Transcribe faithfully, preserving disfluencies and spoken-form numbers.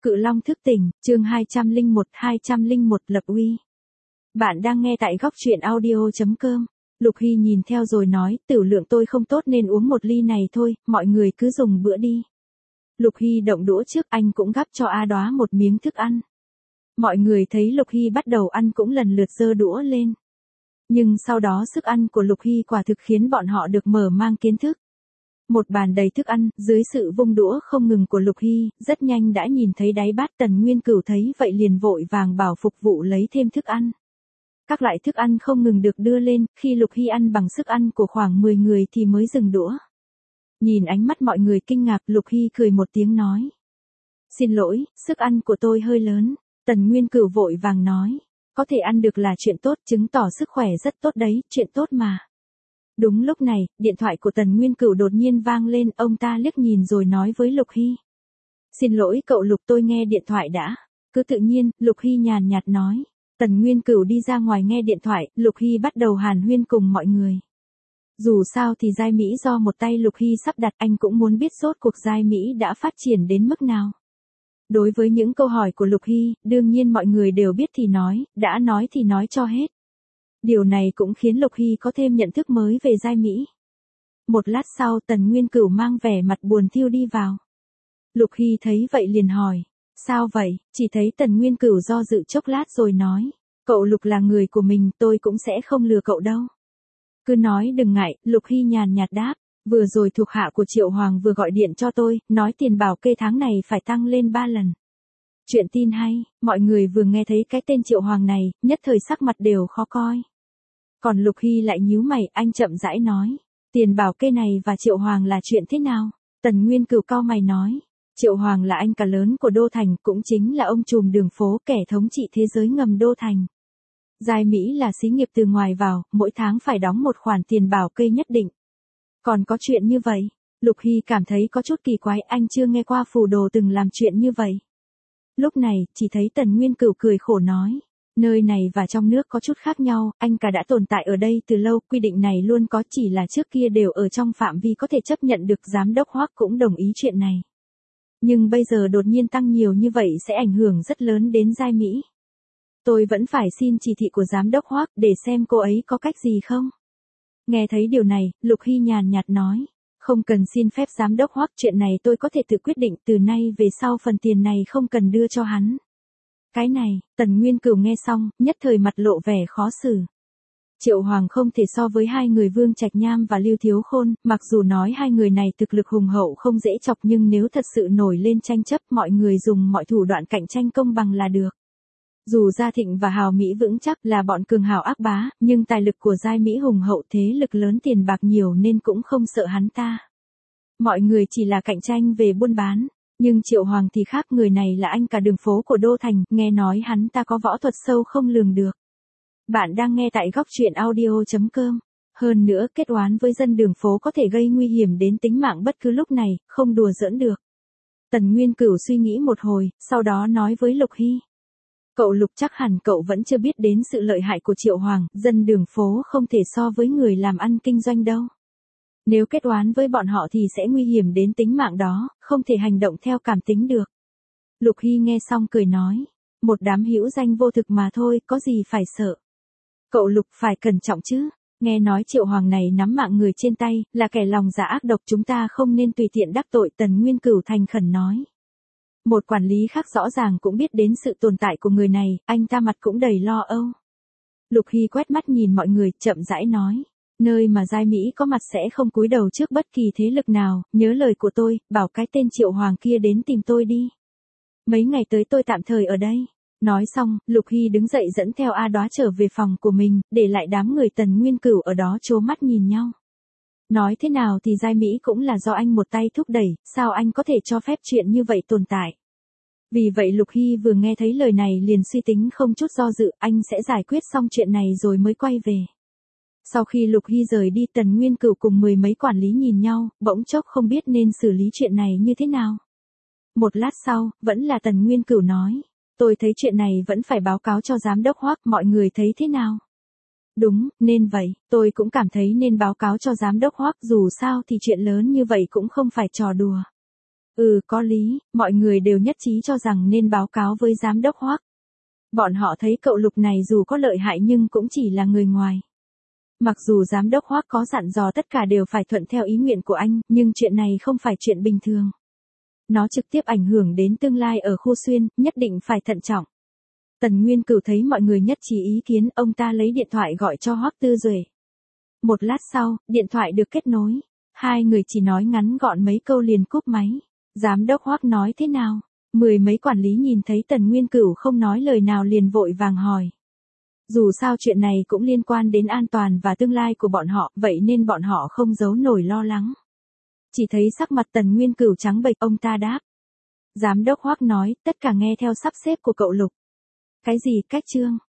Cự Long thức tỉnh, chương hai trăm lẻ một, hai trăm lẻ một lập uy. Bạn đang nghe tại góc truyện audio chấm com. Lục Hy nhìn theo rồi nói, tiểu lượng tôi không tốt nên uống một ly này thôi, mọi người cứ dùng bữa đi. Lục Hy động đũa trước, anh cũng gắp cho A Đóa một miếng thức ăn. Mọi người thấy Lục Hy bắt đầu ăn cũng lần lượt giơ đũa lên. Nhưng sau đó sức ăn của Lục Hy quả thực khiến bọn họ được mở mang kiến thức. Một bàn đầy thức ăn, dưới sự vung đũa không ngừng của Lục Hy, rất nhanh đã nhìn thấy đáy bát. Tần Nguyên Cửu thấy vậy liền vội vàng bảo phục vụ lấy thêm thức ăn. Các loại thức ăn không ngừng được đưa lên, khi Lục Hy ăn bằng sức ăn của khoảng mười người thì mới dừng đũa. Nhìn ánh mắt mọi người kinh ngạc, Lục Hy cười một tiếng nói. Xin lỗi, sức ăn của tôi hơi lớn. Tần Nguyên Cửu vội vàng nói. Có thể ăn được là chuyện tốt, chứng tỏ sức khỏe rất tốt đấy, chuyện tốt mà. Đúng lúc này, điện thoại của Tần Nguyên Cửu đột nhiên vang lên, ông ta liếc nhìn rồi nói với Lục Hy. Xin lỗi cậu Lục, tôi nghe điện thoại đã. Cứ tự nhiên, Lục Hy nhàn nhạt nói. Tần Nguyên Cửu đi ra ngoài nghe điện thoại, Lục Hy bắt đầu hàn huyên cùng mọi người. Dù sao thì giai Mỹ do một tay Lục Hy sắp đặt, anh cũng muốn biết rốt cuộc giai Mỹ đã phát triển đến mức nào. Đối với những câu hỏi của Lục Hy, đương nhiên mọi người đều biết thì nói, đã nói thì nói cho hết. Điều này cũng khiến Lục Hy có thêm nhận thức mới về giai Mỹ. Một lát sau Tần Nguyên Cửu mang vẻ mặt buồn thiu đi vào. Lục Hy thấy vậy liền hỏi. Sao vậy? Chỉ thấy Tần Nguyên Cửu do dự chốc lát rồi nói. Cậu Lục là người của mình, tôi cũng sẽ không lừa cậu đâu. Cứ nói đừng ngại, Lục Hy nhàn nhạt đáp. Vừa rồi thuộc hạ của Triệu Hoàng vừa gọi điện cho tôi, nói tiền bảo kê tháng này phải tăng lên ba lần. Chuyện tin hay, mọi người vừa nghe thấy cái tên Triệu Hoàng này, nhất thời sắc mặt đều khó coi. Còn Lục Hy lại nhíu mày, anh chậm rãi nói. Tiền bảo kê này và Triệu Hoàng là chuyện thế nào? Tần Nguyên Cửu cau mày nói. Triệu Hoàng là anh cả lớn của Đô Thành, cũng chính là ông trùm đường phố, kẻ thống trị thế giới ngầm Đô Thành. Giai Mỹ là xí nghiệp từ ngoài vào, mỗi tháng phải đóng một khoản tiền bảo kê nhất định. Còn có chuyện như vậy? Lục Hy cảm thấy có chút kỳ quái, anh chưa nghe qua phù đồ từng làm chuyện như vậy. Lúc này, chỉ thấy Tần Nguyên Cửu cười khổ nói. Nơi này và trong nước có chút khác nhau, anh cả đã tồn tại ở đây từ lâu, quy định này luôn có, chỉ là trước kia đều ở trong phạm vi có thể chấp nhận được, giám đốc Hoắc cũng đồng ý chuyện này. Nhưng bây giờ đột nhiên tăng nhiều như vậy sẽ ảnh hưởng rất lớn đến giai Mỹ. Tôi vẫn phải xin chỉ thị của giám đốc Hoắc để xem cô ấy có cách gì không. Nghe thấy điều này, Lục Hy nhàn nhạt nói. Không cần xin phép giám đốc Hoắc, chuyện này tôi có thể tự quyết định, từ nay về sau phần tiền này không cần đưa cho hắn. Cái này, Tần Nguyên Cửu nghe xong, nhất thời mặt lộ vẻ khó xử. Triệu Hoàng không thể so với hai người Vương Trạch Nham và Lưu Thiếu Khôn, mặc dù nói hai người này thực lực hùng hậu không dễ chọc, nhưng nếu thật sự nổi lên tranh chấp, mọi người dùng mọi thủ đoạn cạnh tranh công bằng là được. Dù Gia Thịnh và Hào Mỹ vững chắc là bọn cường hào ác bá, nhưng tài lực của giai Mỹ hùng hậu, thế lực lớn, tiền bạc nhiều nên cũng không sợ hắn ta. Mọi người chỉ là cạnh tranh về buôn bán. Nhưng Triệu Hoàng thì khác, người này là anh cả đường phố của Đô Thành, nghe nói hắn ta có võ thuật sâu không lường được. Bạn đang nghe tại góc truyện audio chấm com. Hơn nữa, kết oán với dân đường phố có thể gây nguy hiểm đến tính mạng bất cứ lúc này, không đùa giỡn được. Tần Nguyên Cửu suy nghĩ một hồi, sau đó nói với Lục Hy. Cậu Lục, chắc hẳn cậu vẫn chưa biết đến sự lợi hại của Triệu Hoàng, dân đường phố không thể so với người làm ăn kinh doanh đâu. Nếu kết oán với bọn họ thì sẽ nguy hiểm đến tính mạng đó, không thể hành động theo cảm tính được. Lục Hy nghe xong cười nói. Một đám hữu danh vô thực mà thôi, có gì phải sợ. Cậu Lục phải cẩn trọng chứ. Nghe nói Triệu Hoàng này nắm mạng người trên tay, là kẻ lòng dạ ác độc, chúng ta không nên tùy tiện đắc tội. Tần Nguyên Cửu thành khẩn nói. Một quản lý khác rõ ràng cũng biết đến sự tồn tại của người này, anh ta mặt cũng đầy lo âu. Lục Hy quét mắt nhìn mọi người, chậm rãi nói. Nơi mà giai Mỹ có mặt sẽ không cúi đầu trước bất kỳ thế lực nào, nhớ lời của tôi, bảo cái tên Triệu Hoàng kia đến tìm tôi đi. Mấy ngày tới tôi tạm thời ở đây. Nói xong, Lục Hy đứng dậy dẫn theo A Đóa trở về phòng của mình, để lại đám người Tần Nguyên Cửu ở đó trố mắt nhìn nhau. Nói thế nào thì giai Mỹ cũng là do anh một tay thúc đẩy, sao anh có thể cho phép chuyện như vậy tồn tại. Vì vậy Lục Hy vừa nghe thấy lời này liền suy tính không chút do dự, anh sẽ giải quyết xong chuyện này rồi mới quay về. Sau khi Lục Hy rời đi, Tần Nguyên Cửu cùng mười mấy quản lý nhìn nhau, bỗng chốc không biết nên xử lý chuyện này như thế nào. Một lát sau, vẫn là Tần Nguyên Cửu nói. Tôi thấy chuyện này vẫn phải báo cáo cho giám đốc Hoắc, mọi người thấy thế nào? Đúng, nên vậy, tôi cũng cảm thấy nên báo cáo cho giám đốc Hoắc, dù sao thì chuyện lớn như vậy cũng không phải trò đùa. Ừ, có lý, mọi người đều nhất trí cho rằng nên báo cáo với giám đốc Hoắc. Bọn họ thấy cậu Lục này dù có lợi hại nhưng cũng chỉ là người ngoài. Mặc dù giám đốc Hoắc có dặn dò tất cả đều phải thuận theo ý nguyện của anh, nhưng chuyện này không phải chuyện bình thường. Nó trực tiếp ảnh hưởng đến tương lai ở khu xuyên, nhất định phải thận trọng. Tần Nguyên Cửu thấy mọi người nhất trí ý kiến, ông ta lấy điện thoại gọi cho Hoắc Tư Duệ. Một lát sau, điện thoại được kết nối. Hai người chỉ nói ngắn gọn mấy câu liền cúp máy. Giám đốc Hoắc nói thế nào? Mười mấy quản lý nhìn thấy Tần Nguyên Cửu không nói lời nào liền vội vàng hỏi. Dù sao chuyện này cũng liên quan đến an toàn và tương lai của bọn họ, vậy nên bọn họ không giấu nổi lo lắng. Chỉ thấy sắc mặt Tần Nguyên Cửu trắng bệch, ông ta đáp. Giám đốc Hoắc nói, tất cả nghe theo sắp xếp của cậu Lục. Cái gì cách chương?